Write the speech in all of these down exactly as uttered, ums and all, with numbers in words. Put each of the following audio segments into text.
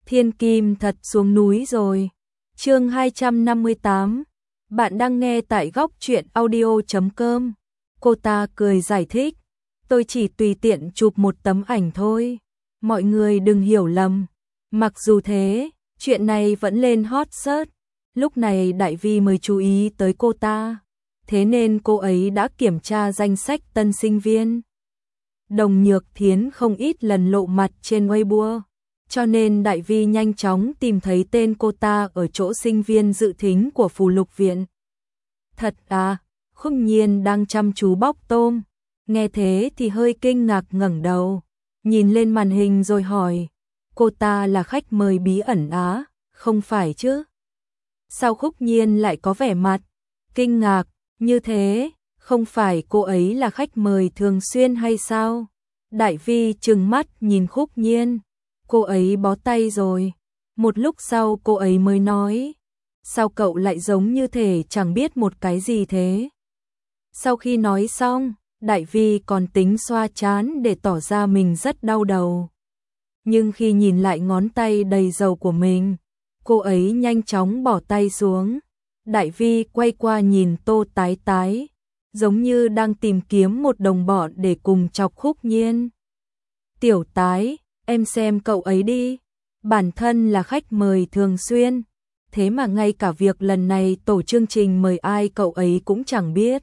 Thiên Kim thật xuống núi rồi. Chương hai trăm năm mươi tám. Bạn đang nghe tại góc truyện audio chấm com. Cô ta cười giải thích, tôi chỉ tùy tiện chụp một tấm ảnh thôi, mọi người đừng hiểu lầm. Mặc dù thế, chuyện này vẫn lên hot search. Lúc này Đại Vi mới chú ý tới cô ta, thế nên cô ấy đã kiểm tra danh sách tân sinh viên. Đồng Nhược Thiến không ít lần lộ mặt trên Weibo, cho nên Đại Vi nhanh chóng tìm thấy tên cô ta ở chỗ sinh viên dự thính của Phù Lục Viện. Thật à? Khúc Nhiên đang chăm chú bóc tôm, nghe thế thì hơi kinh ngạc ngẩng đầu, nhìn lên màn hình rồi hỏi, cô ta là khách mời bí ẩn á, không phải chứ? Sao Khúc Nhiên lại có vẻ mặt kinh ngạc như thế, không phải cô ấy là khách mời thường xuyên hay sao? Đại Vi trừng mắt nhìn Khúc Nhiên, cô ấy bó tay rồi. Một lúc sau cô ấy mới nói, sao cậu lại giống như thể chẳng biết một cái gì thế? Sau khi nói xong, Đại Vi còn tính xoa trán để tỏ ra mình rất đau đầu. Nhưng khi nhìn lại ngón tay đầy dầu của mình, cô ấy nhanh chóng bỏ tay xuống. Đại Vi quay qua nhìn Tô Tái Tái, giống như đang tìm kiếm một đồng bọn để cùng chọc Khúc Nhiên. Tiểu Tái, em xem cậu ấy đi, bản thân là khách mời thường xuyên, thế mà ngay cả việc lần này tổ chương trình mời ai cậu ấy cũng chẳng biết.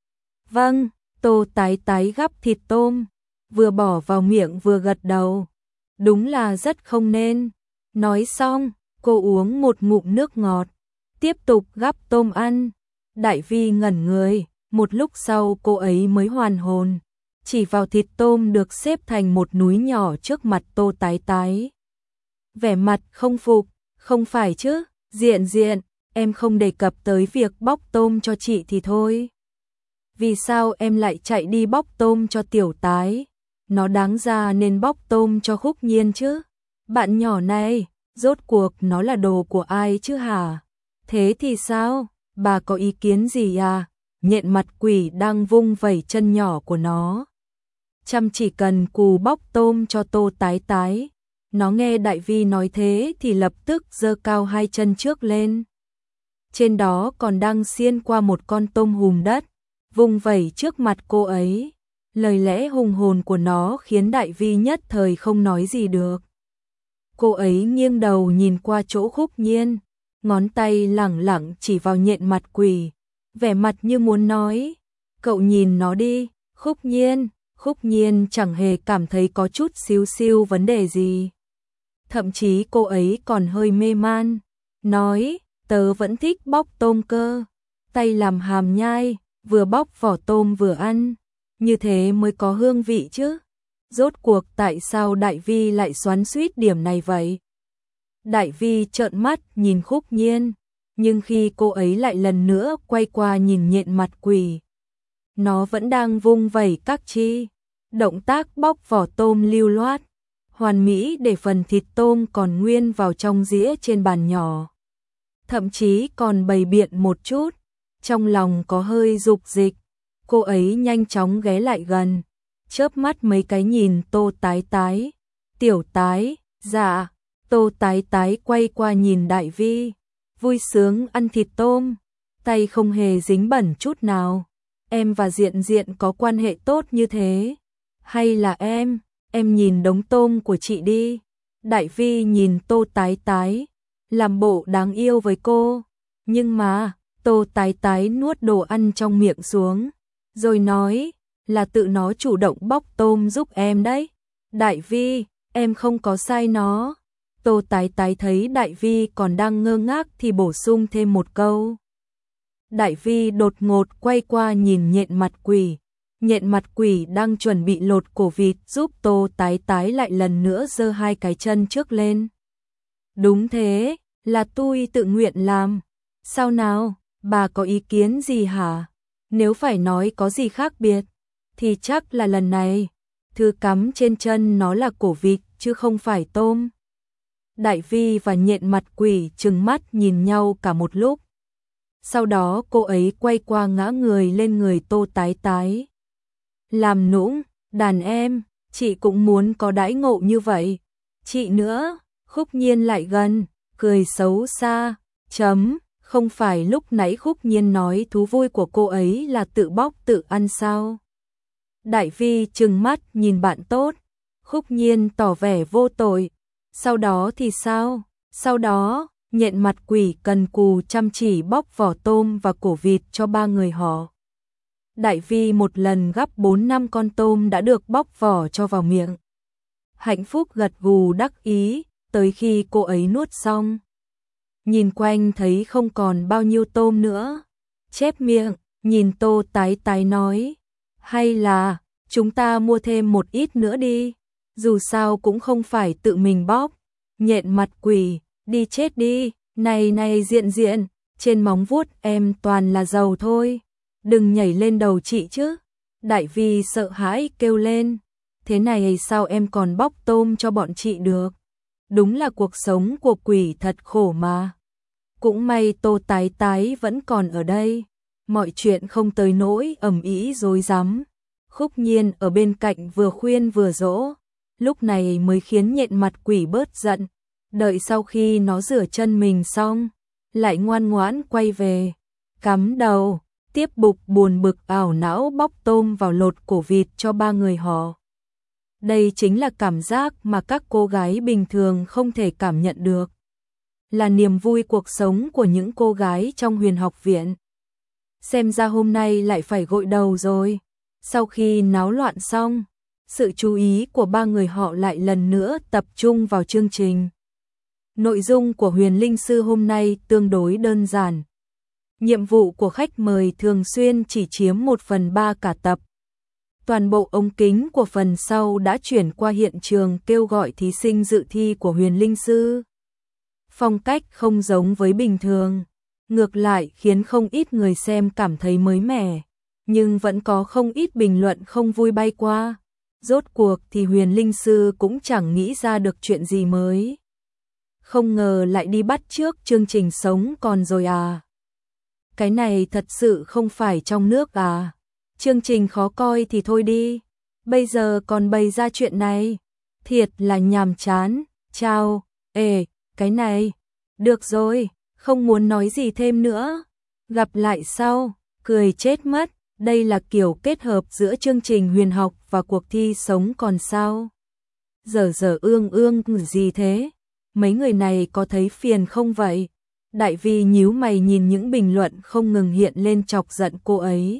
Vâng, Tô Tái Tái gắp thịt tôm, vừa bỏ vào miệng vừa gật đầu. Đúng là rất không nên. Nói xong, cô uống một ngụm nước ngọt, tiếp tục gắp tôm ăn. Đại Vi ngẩn người, một lúc sau cô ấy mới hoàn hồn, chỉ vào thịt tôm được xếp thành một núi nhỏ trước mặt Tô Tái Tái. Vẻ mặt không phục, không phải chứ, Diện Diện, em không đề cập tới việc bóc tôm cho chị thì thôi. Vì sao em lại chạy đi bóc tôm cho Tiểu Tái? Nó đáng ra nên bóc tôm cho Khúc Nhiên chứ. Bạn nhỏ này, rốt cuộc nó là đồ của ai chứ hả? Thế thì sao? Bà có ý kiến gì à? Nhện mặt quỷ đang vung vẩy chân nhỏ của nó, chăm chỉ cần cù bóc tôm cho Tô Tái Tái. Nó nghe Đại Vi nói thế thì lập tức giơ cao hai chân trước lên. Trên đó còn đang xiên qua một con tôm hùm đất, vung vẩy trước mặt cô ấy. Lời lẽ hùng hồn của nó khiến Đại Vi nhất thời không nói gì được. Cô ấy nghiêng đầu nhìn qua chỗ Khúc Nhiên, ngón tay lẳng lặng chỉ vào nhện mặt quỷ, vẻ mặt như muốn nói, cậu nhìn nó đi. Khúc Nhiên, Khúc Nhiên chẳng hề cảm thấy có chút xíu xiu vấn đề gì. Thậm chí cô ấy còn hơi mê man, nói, tớ vẫn thích bóc tôm cơ, tay làm hàm nhai, vừa bóc vỏ tôm vừa ăn, như thế mới có hương vị chứ. Rốt cuộc tại sao Đại Vi lại xoắn xuýt điểm này vậy? Đại Vi trợn mắt nhìn Khúc Nhiên, nhưng khi cô ấy lại lần nữa quay qua nhìn nhện mặt quỷ, nó vẫn đang vung vẩy các chi, động tác bóc vỏ tôm lưu loát, hoàn mỹ để phần thịt tôm còn nguyên vào trong dĩa trên bàn nhỏ. Thậm chí còn bày biện một chút, trong lòng có hơi dục dịch. Cô ấy nhanh chóng ghé lại gần, chớp mắt mấy cái nhìn Tô Tái Tái. Tiểu Tái, dạ. Tô Tái Tái quay qua nhìn Đại Vi, vui sướng ăn thịt tôm, tay không hề dính bẩn chút nào. Em và Diện Diện có quan hệ tốt như thế? Hay là em, em nhìn đống tôm của chị đi. Đại Vi nhìn Tô Tái Tái, làm bộ đáng yêu với cô. Nhưng mà, Tô Tái Tái nuốt đồ ăn trong miệng xuống, rồi nói, là tự nó chủ động bóc tôm giúp em đấy. Đại Vi, em không có sai nó. Tô Tái Tái thấy Đại Vi còn đang ngơ ngác thì bổ sung thêm một câu. Đại Vi đột ngột quay qua nhìn nhện mặt quỷ. Nhện mặt quỷ đang chuẩn bị lột cổ vịt giúp Tô Tái Tái lại lần nữa giơ hai cái chân trước lên. Đúng thế, là tôi tự nguyện làm. Sao nào, bà có ý kiến gì hả? Nếu phải nói có gì khác biệt, thì chắc là lần này, thứ cắm trên chân nó là cổ vịt chứ không phải tôm. Đại Vi và nhện mặt quỷ trừng mắt nhìn nhau cả một lúc. Sau đó cô ấy quay qua ngã người lên người Tô Tái Tái. Làm nũng, đàn em, chị cũng muốn có đãi ngộ như vậy. Chị nữa, Khúc Nhiên lại gần, cười xấu xa, chấm, không phải lúc nãy Khúc Nhiên nói thú vui của cô ấy là tự bóc tự ăn sao? Đại Vi trừng mắt nhìn bạn tốt, Khúc Nhiên tỏ vẻ vô tội, sau đó thì sao? Sau đó, nhện mặt quỷ cần cù chăm chỉ bóc vỏ tôm và cổ vịt cho ba người họ. Đại Vi một lần gắp bốn năm con tôm đã được bóc vỏ cho vào miệng. Hạnh phúc gật gù đắc ý, tới khi cô ấy nuốt xong. Nhìn quanh thấy không còn bao nhiêu tôm nữa. Chép miệng, nhìn Tô Tái Tái nói. Hay là, chúng ta mua thêm một ít nữa đi. Dù sao cũng không phải tự mình bóc. Nhện mặt quỷ, đi chết đi. Này này Diện Diện, trên móng vuốt em toàn là dầu thôi. Đừng nhảy lên đầu chị chứ. Đại Vi sợ hãi kêu lên. Thế này sao em còn bóc tôm cho bọn chị được? Đúng là cuộc sống của quỷ thật khổ mà. Cũng may Tô Tái Tái vẫn còn ở đây. Mọi chuyện không tới nỗi ầm ĩ rối rắm. Khúc Nhiên ở bên cạnh vừa khuyên vừa dỗ. Lúc này mới khiến nhện mặt quỷ bớt giận. Đợi sau khi nó rửa chân mình xong, lại ngoan ngoãn quay về. Cắm đầu, tiếp bục buồn bực ảo não bóc tôm vào lột cổ vịt cho ba người họ. Đây chính là cảm giác mà các cô gái bình thường không thể cảm nhận được. Là niềm vui cuộc sống của những cô gái trong Huyền Học Viện. Xem ra hôm nay lại phải gội đầu rồi. Sau khi náo loạn xong, sự chú ý của ba người họ lại lần nữa tập trung vào chương trình. Nội dung của Huyền Linh Sư hôm nay tương đối đơn giản. Nhiệm vụ của khách mời thường xuyên chỉ chiếm một phần ba cả tập. Toàn bộ ống kính của phần sau đã chuyển qua hiện trường kêu gọi thí sinh dự thi của Huyền Linh Sư. Phong cách không giống với bình thường, ngược lại khiến không ít người xem cảm thấy mới mẻ, nhưng vẫn có không ít bình luận không vui bay qua. Rốt cuộc thì Huyền Linh Sư cũng chẳng nghĩ ra được chuyện gì mới. Không ngờ lại đi bắt chước chương trình sống còn rồi à. Cái này thật sự không phải trong nước à. Chương trình khó coi thì thôi đi, bây giờ còn bày ra chuyện này, thiệt là nhàm chán. Chao, ê, cái này, được rồi, không muốn nói gì thêm nữa, gặp lại sau, cười chết mất, đây là kiểu kết hợp giữa chương trình huyền học và cuộc thi sống còn sao. Giờ giờ ương ương gì thế, mấy người này có thấy phiền không vậy? Đại Vi nhíu mày nhìn những bình luận không ngừng hiện lên chọc giận cô ấy.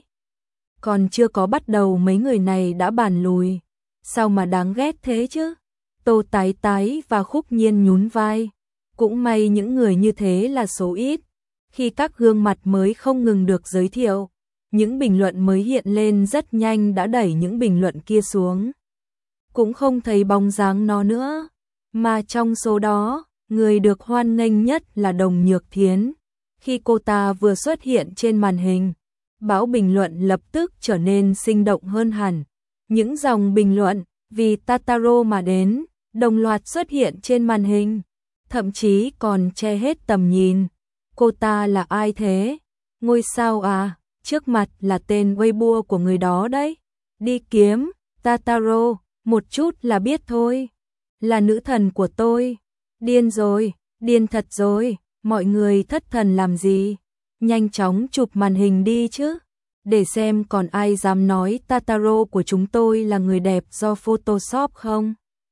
Còn chưa có bắt đầu mấy người này đã bàn lùi. Sao mà đáng ghét thế chứ? Tô Tái Tái và Khúc Nhiên nhún vai. Cũng may những người như thế là số ít. Khi các gương mặt mới không ngừng được giới thiệu, những bình luận mới hiện lên rất nhanh đã đẩy những bình luận kia xuống. Cũng không thấy bóng dáng nó nữa. Mà trong số đó, người được hoan nghênh nhất là Đồng Nhược Thiến. Khi cô ta vừa xuất hiện trên màn hình, bão bình luận lập tức trở nên sinh động hơn hẳn. Những dòng bình luận vì Tataro mà đến, đồng loạt xuất hiện trên màn hình, thậm chí còn che hết tầm nhìn. Cô ta là ai thế? Ngôi sao à? Trước mặt là tên Weibo của người đó đấy. Đi kiếm, Tataro, một chút là biết thôi. Là nữ thần của tôi. Điên rồi, điên thật rồi, mọi người thất thần làm gì? Nhanh chóng chụp màn hình đi chứ. Để xem còn ai dám nói Tataro của chúng tôi là người đẹp do Photoshop không?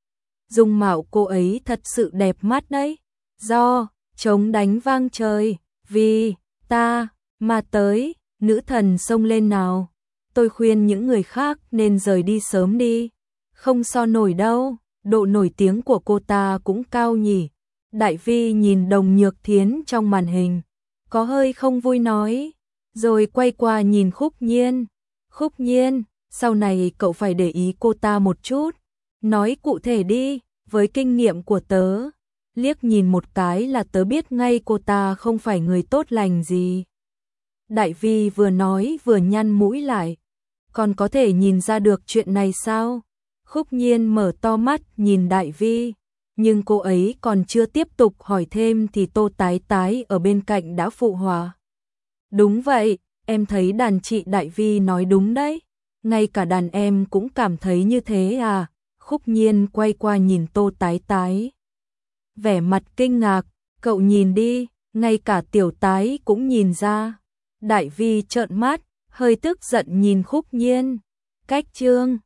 Dung mạo cô ấy thật sự đẹp mắt đấy. Do, trống đánh vang trời, vì, ta, mà tới, nữ thần xông lên nào. Tôi khuyên những người khác nên rời đi sớm đi. Không so nổi đâu, độ nổi tiếng của cô ta cũng cao nhỉ. Đại Vi nhìn Đồng Nhược Thiến trong màn hình, có hơi không vui nói, rồi quay qua nhìn Khúc Nhiên. Khúc Nhiên, sau này cậu phải để ý cô ta một chút, nói cụ thể đi, với kinh nghiệm của tớ, liếc nhìn một cái là tớ biết ngay cô ta không phải người tốt lành gì. Đại Vi vừa nói vừa nhăn mũi lại, còn có thể nhìn ra được chuyện này sao? Khúc Nhiên mở to mắt nhìn Đại Vi, nhưng cô ấy còn chưa tiếp tục hỏi thêm thì Tô Tái Tái ở bên cạnh đã phụ họa. Đúng vậy, em thấy đàn chị Đại Vi nói đúng đấy, ngay cả đàn em cũng cảm thấy như thế à. Khúc Nhiên quay qua nhìn Tô Tái Tái. vẻ mặt kinh ngạc, cậu nhìn đi, ngay cả tiểu tái cũng nhìn ra. Đại Vi trợn mắt, hơi tức giận nhìn Khúc Nhiên. Cách chương